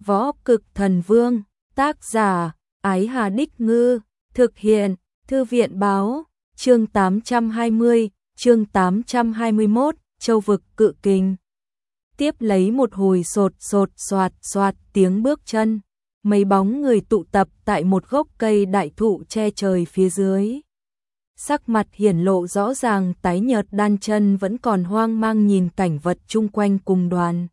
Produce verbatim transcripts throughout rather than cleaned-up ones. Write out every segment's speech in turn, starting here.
Võ Cực Thần Vương, tác giả, Ái Hà Đích Ngư, thực hiện, Thư viện Báo, chương tám trăm hai mươi, chương tám trăm hai mươi mốt, Châu vực cự kình. Tiếp lấy một hồi sột sột soạt soạt tiếng bước chân, mấy bóng người tụ tập tại một gốc cây đại thụ che trời phía dưới. Sắc mặt hiển lộ rõ ràng tái nhợt Đan Chân vẫn còn hoang mang nhìn cảnh vật chung quanh cùng đoàn.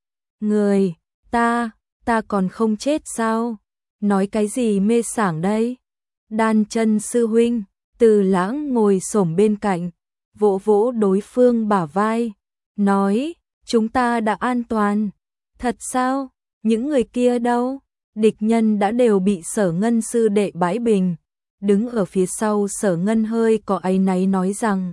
Người, ta, ta còn không chết sao? Nói cái gì mê sảng đây? Đan Chân sư huynh, Từ Lãng ngồi xổm bên cạnh, vỗ vỗ đối phương bả vai, nói, chúng ta đã an toàn. Thật sao? Những người kia đâu? Địch nhân đã đều bị Sở Ngân sư đệ bãi bình. Đứng ở phía sau Sở Ngân hơi có áy náy nói rằng,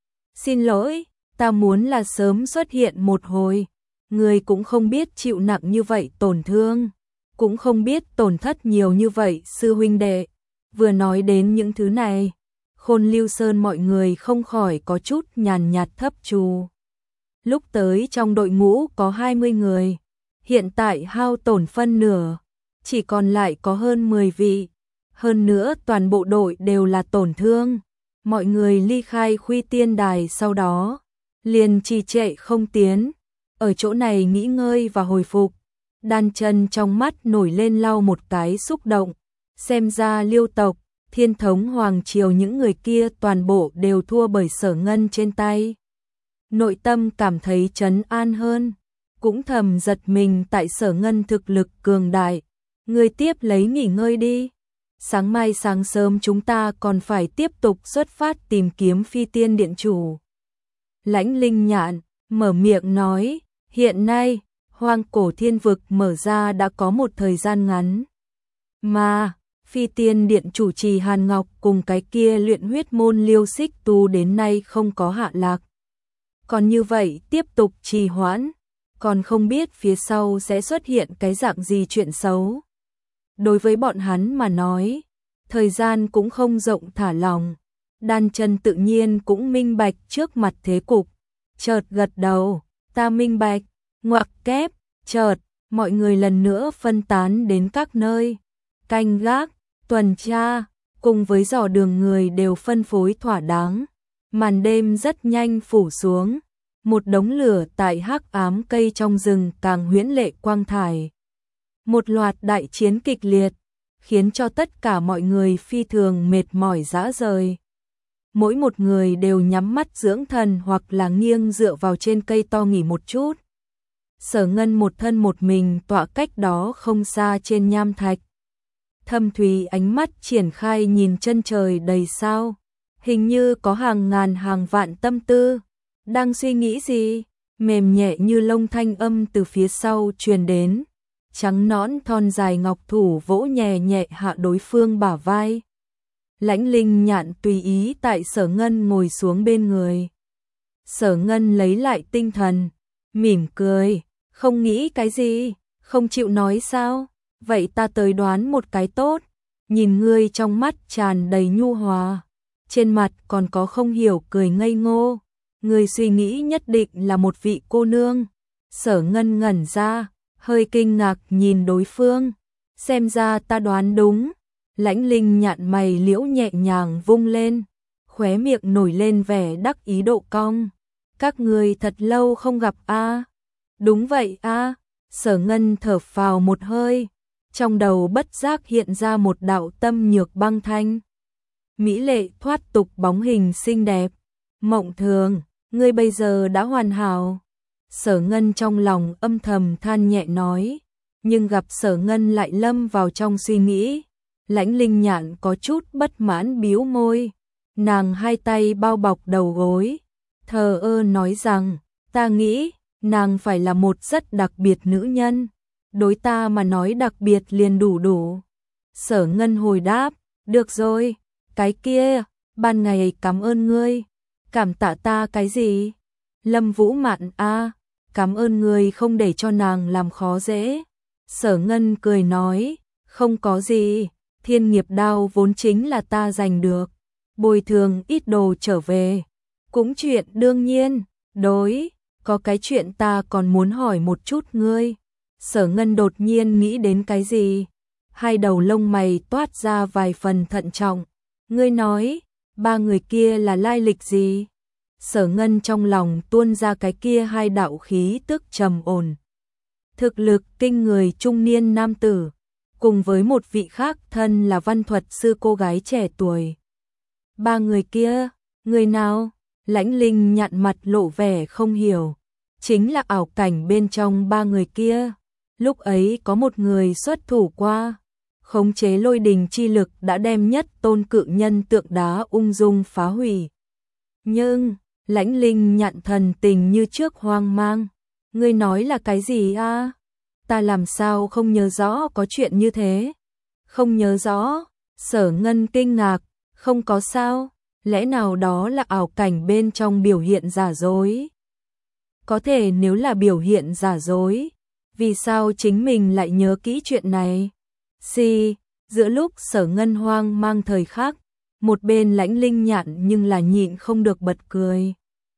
xin lỗi, ta muốn là sớm xuất hiện một hồi. Người cũng không biết chịu nặng như vậy tổn thương, cũng không biết tổn thất nhiều như vậy sư huynh đệ. Vừa nói đến những thứ này, Khôn Lưu Sơn mọi người không khỏi có chút nhàn nhạt thấp trù. Lúc tới trong đội ngũ có hai mươi người, hiện tại hao tổn phân nửa, chỉ còn lại có hơn mười vị. Hơn nữa toàn bộ đội đều là tổn thương. Mọi người ly khai Khuy Tiên Đài sau đó, liền trì trệ không tiến, ở chỗ này nghỉ ngơi và hồi phục. Đan Chân trong mắt nổi lên lau một cái xúc động, xem ra Liêu tộc, Thiên thống hoàng triều những người kia toàn bộ đều thua bởi Sở Ngân trên tay. Nội tâm cảm thấy trấn an hơn, cũng thầm giật mình tại Sở Ngân thực lực cường đại. Người tiếp lấy nghỉ ngơi đi. Sáng mai sáng sớm chúng ta còn phải tiếp tục xuất phát tìm kiếm Phi Tiên Điện chủ. Lãnh Linh Nhạn mở miệng nói, hiện nay, Hoang Cổ Thiên Vực mở ra đã có một thời gian ngắn. Mà, Phi Tiên Điện chủ trì Hàn Ngọc cùng cái kia luyện huyết môn Liêu Xích Tu đến nay không có hạ lạc. Còn như vậy tiếp tục trì hoãn, còn không biết phía sau sẽ xuất hiện cái dạng gì chuyện xấu. Đối với bọn hắn mà nói, thời gian cũng không rộng thả lòng. Đan Chân tự nhiên cũng minh bạch trước mặt thế cục, chợt gật đầu, ta minh bạch. Ngoặc kép, chợt, mọi người lần nữa phân tán đến các nơi, canh gác, tuần tra, cùng với dò đường người đều phân phối thỏa đáng. Màn đêm rất nhanh phủ xuống, một đống lửa tại hắc ám cây trong rừng càng huyễn lệ quang thải. Một loạt đại chiến kịch liệt, khiến cho tất cả mọi người phi thường mệt mỏi rã rời. Mỗi một người đều nhắm mắt dưỡng thần hoặc là nghiêng dựa vào trên cây to nghỉ một chút. Sở Ngân một thân một mình tọa cách đó không xa trên nham thạch. Thâm thúy ánh mắt triển khai nhìn chân trời đầy sao, hình như có hàng ngàn hàng vạn tâm tư. Đang suy nghĩ gì? Mềm nhẹ như lông thanh âm từ phía sau truyền đến. Trắng nõn thon dài ngọc thủ vỗ nhẹ nhẹ hạ đối phương bả vai. Lãnh Linh Nhạn tùy ý tại Sở Ngân ngồi xuống bên người. Sở Ngân lấy lại tinh thần, mỉm cười, không nghĩ cái gì, không chịu nói sao? Vậy ta tới đoán một cái tốt. Nhìn ngươi trong mắt tràn đầy nhu hòa, trên mặt còn có không hiểu cười ngây ngô. Ngươi suy nghĩ nhất định là một vị cô nương. Sở Ngân ngẩn ra, hơi kinh ngạc nhìn đối phương. Xem ra ta đoán đúng. Lãnh Linh Nhạn mày liễu nhẹ nhàng vung lên, khóe miệng nổi lên vẻ đắc ý độ cong. Các ngươi thật lâu không gặp a? À? Đúng vậy a. À? Sở Ngân thở phào một hơi, trong đầu bất giác hiện ra một đạo tâm nhược băng thanh. Mỹ lệ thoát tục bóng hình xinh đẹp. Mộng Thường, ngươi bây giờ đã hoàn hảo. Sở Ngân trong lòng âm thầm than nhẹ nói, nhưng gặp Sở Ngân lại lâm vào trong suy nghĩ. Lãnh Linh Nhạn có chút bất mãn bĩu môi, nàng hai tay bao bọc đầu gối, thờ ơ nói rằng, ta nghĩ, nàng phải là một rất đặc biệt nữ nhân, đối ta mà nói đặc biệt liền đủ đủ. Sở Ngân hồi đáp, được rồi, cái kia, ban ngày cảm ơn ngươi. Cảm tạ ta cái gì? Lâm Vũ Mạn a, à, cảm ơn ngươi không để cho nàng làm khó dễ. Sở Ngân cười nói, không có gì. Thiên nghiệp đao vốn chính là ta giành được, bồi thường ít đồ trở về, cũng chuyện đương nhiên. Đối, có cái chuyện ta còn muốn hỏi một chút ngươi. Sở Ngân đột nhiên nghĩ đến cái gì? Hai đầu lông mày toát ra vài phần thận trọng. Ngươi nói, ba người kia là lai lịch gì? Sở Ngân trong lòng tuôn ra cái kia hai đạo khí tức trầm ổn. Thực lực kinh người trung niên nam tử, cùng với một vị khác thân là văn thuật sư cô gái trẻ tuổi. Ba người kia, người nào? Lãnh Linh nhặn mặt lộ vẻ không hiểu. Chính là ảo cảnh bên trong ba người kia. Lúc ấy có một người xuất thủ qua, khống chế lôi đình chi lực đã đem nhất tôn cự nhân tượng đá ung dung phá hủy. Nhưng, Lãnh Linh nhặn thần tình như trước hoang mang. Ngươi nói là cái gì a? Ta làm sao không nhớ rõ có chuyện như thế? Không nhớ rõ? Sở Ngân kinh ngạc. Không có sao? Lẽ nào đó là ảo cảnh bên trong biểu hiện giả dối? Có thể nếu là biểu hiện giả dối, vì sao chính mình lại nhớ kỹ chuyện này? Si, giữa lúc Sở Ngân hoang mang thời khắc, một bên Lãnh Linh nhặn nhưng là nhịn không được bật cười.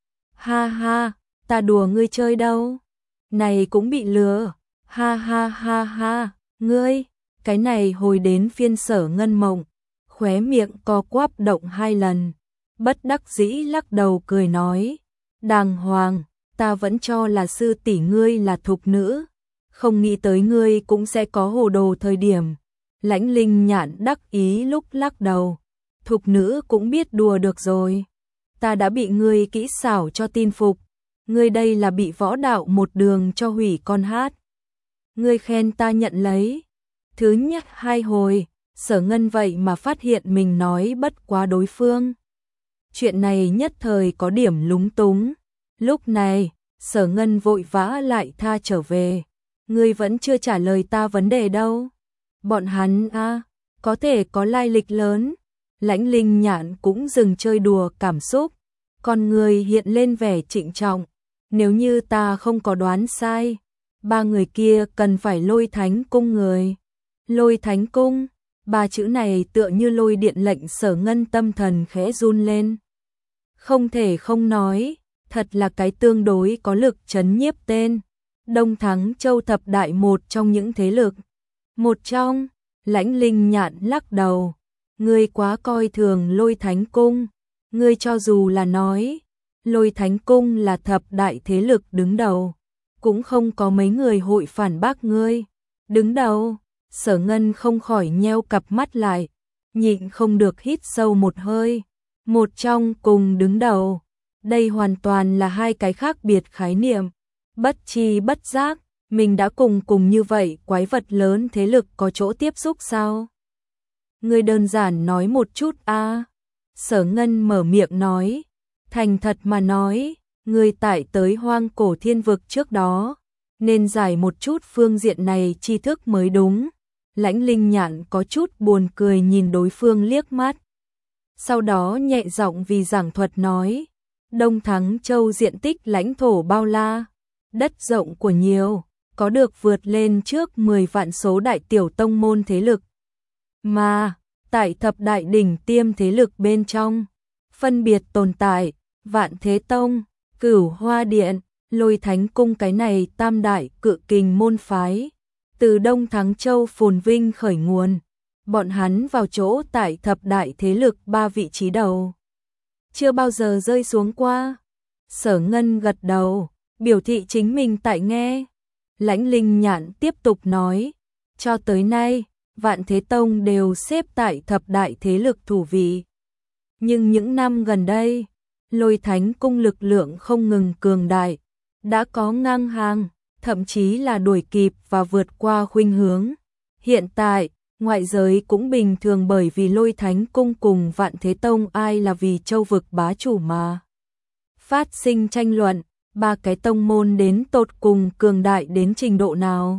Ha ha, ta đùa ngươi chơi đâu? Này cũng bị lừa. Ha ha ha ha, ngươi, cái này hồi đến phiên Sở Ngân mộng, khóe miệng co quắp động hai lần, bất đắc dĩ lắc đầu cười nói, đàng hoàng, ta vẫn cho là sư tỷ ngươi là thục nữ, không nghĩ tới ngươi cũng sẽ có hồ đồ thời điểm. Lãnh Linh nhạn đắc ý lúc lắc đầu, thục nữ cũng biết đùa được rồi, ta đã bị ngươi kỹ xảo cho tin phục, ngươi đây là bị võ đạo một đường cho hủy con hát. Ngươi khen ta nhận lấy. Thứ nhất hai hồi, Sở Ngân vậy mà phát hiện mình nói bất quá đối phương. Chuyện này nhất thời có điểm lúng túng. Lúc này, Sở Ngân vội vã lại tha trở về. Ngươi vẫn chưa trả lời ta vấn đề đâu. Bọn hắn a, có thể có lai lịch lớn. Lãnh Linh nhạn cũng dừng chơi đùa cảm xúc. Con người hiện lên vẻ trịnh trọng. Nếu như ta không có đoán sai, ba người kia cần phải Lôi Thánh Cung người. Lôi Thánh Cung, ba chữ này tựa như lôi điện lệnh Sở Ngân tâm thần khẽ run lên. Không thể không nói, thật là cái tương đối có lực chấn nhiếp tên. Đông Thắng Châu thập đại một trong những thế lực. Một trong, Lãnh Linh nhạn lắc đầu. Ngươi quá coi thường Lôi Thánh Cung. Ngươi cho dù là nói, Lôi Thánh Cung là thập đại thế lực đứng đầu, cũng không có mấy người hội phản bác ngươi. Đứng đầu, Sở Ngân không khỏi nheo cặp mắt lại, nhịn không được hít sâu một hơi. Một trong cùng đứng đầu, đây hoàn toàn là hai cái khác biệt khái niệm. Bất chi bất giác, mình đã cùng cùng như vậy quái vật lớn thế lực có chỗ tiếp xúc sao? Ngươi đơn giản nói một chút a. Sở Ngân mở miệng nói, thành thật mà nói, ngươi tại tới Hoang Cổ Thiên Vực trước đó, nên giải một chút phương diện này tri thức mới đúng. Lãnh Linh nhạn có chút buồn cười nhìn đối phương liếc mắt. Sau đó nhẹ giọng vì giảng thuật nói, Đông Thắng Châu diện tích lãnh thổ bao la, đất rộng của nhiều, có được vượt lên trước mười vạn số đại tiểu tông môn thế lực. Mà, tại thập đại đỉnh tiêm thế lực bên trong, phân biệt tồn tại, Vạn Thế Tông, Cửu Hoa Điện, Lôi Thánh Cung cái này tam đại cự kình môn phái. Từ Đông Thắng Châu phồn vinh khởi nguồn, bọn hắn vào chỗ tại thập đại thế lực ba vị trí đầu. Chưa bao giờ rơi xuống qua. Sở Ngân gật đầu, biểu thị chính mình tại nghe. Lãnh Linh nhạn tiếp tục nói, cho tới nay, Vạn Thế Tông đều xếp tại thập đại thế lực thủ vị. Nhưng những năm gần đây, Lôi Thánh Cung lực lượng không ngừng cường đại, đã có ngang hàng, thậm chí là đuổi kịp và vượt qua khuynh hướng. Hiện tại, ngoại giới cũng bình thường bởi vì Lôi Thánh Cung cùng Vạn Thế Tông ai là vì châu vực bá chủ mà phát sinh tranh luận, ba cái tông môn đến tột cùng cường đại đến trình độ nào.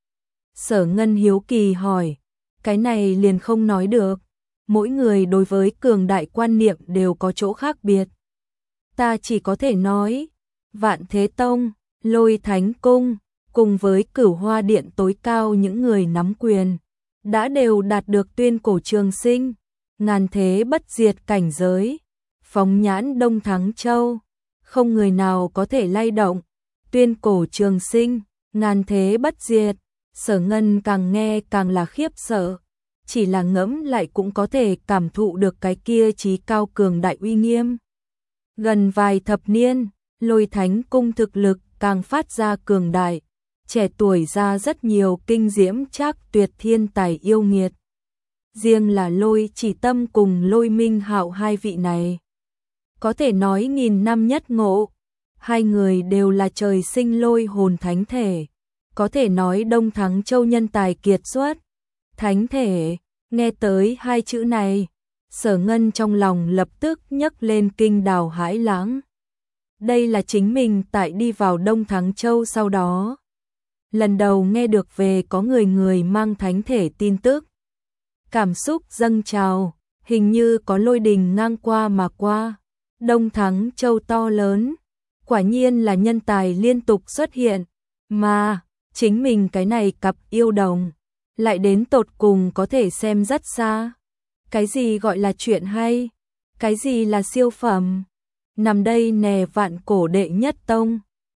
Sở Ngân hiếu kỳ hỏi, cái này liền không nói được, mỗi người đối với cường đại quan niệm đều có chỗ khác biệt. Ta chỉ có thể nói, Vạn Thế Tông, Lôi Thánh Cung, cùng với Cửu Hoa Điện tối cao những người nắm quyền, đã đều đạt được tuyên cổ trường sinh, ngàn thế bất diệt cảnh giới, phóng nhãn Đông Thắng Châu, không người nào có thể lay động, tuyên cổ trường sinh, ngàn thế bất diệt, Sở Ngân càng nghe càng là khiếp sợ, chỉ là ngẫm lại cũng có thể cảm thụ được cái kia chí cao cường đại uy nghiêm. Gần vài thập niên, Lôi Thánh Cung thực lực càng phát ra cường đại, trẻ tuổi ra rất nhiều kinh diễm trác tuyệt thiên tài yêu nghiệt. Riêng là Lôi Chỉ Tâm cùng Lôi Minh Hạo hai vị này, có thể nói nghìn năm nhất ngộ, hai người đều là trời sinh lôi hồn thánh thể, có thể nói Đông Thắng Châu nhân tài kiệt xuất. Thánh thể, nghe tới hai chữ này, Sở Ngân trong lòng lập tức nhấc lên kinh đào hãi lãng. Đây là chính mình tại đi vào Đông Thắng Châu sau đó, lần đầu nghe được về có người người mang thánh thể tin tức. Cảm xúc dâng trào, hình như có lôi đình ngang qua mà qua. Đông Thắng Châu to lớn, quả nhiên là nhân tài liên tục xuất hiện, mà chính mình cái này cặp yêu đồng, lại đến tột cùng có thể xem rất xa. Cái gì gọi là chuyện hay? Cái gì là siêu phẩm? Nằm đây nè vạn cổ đệ nhất tông.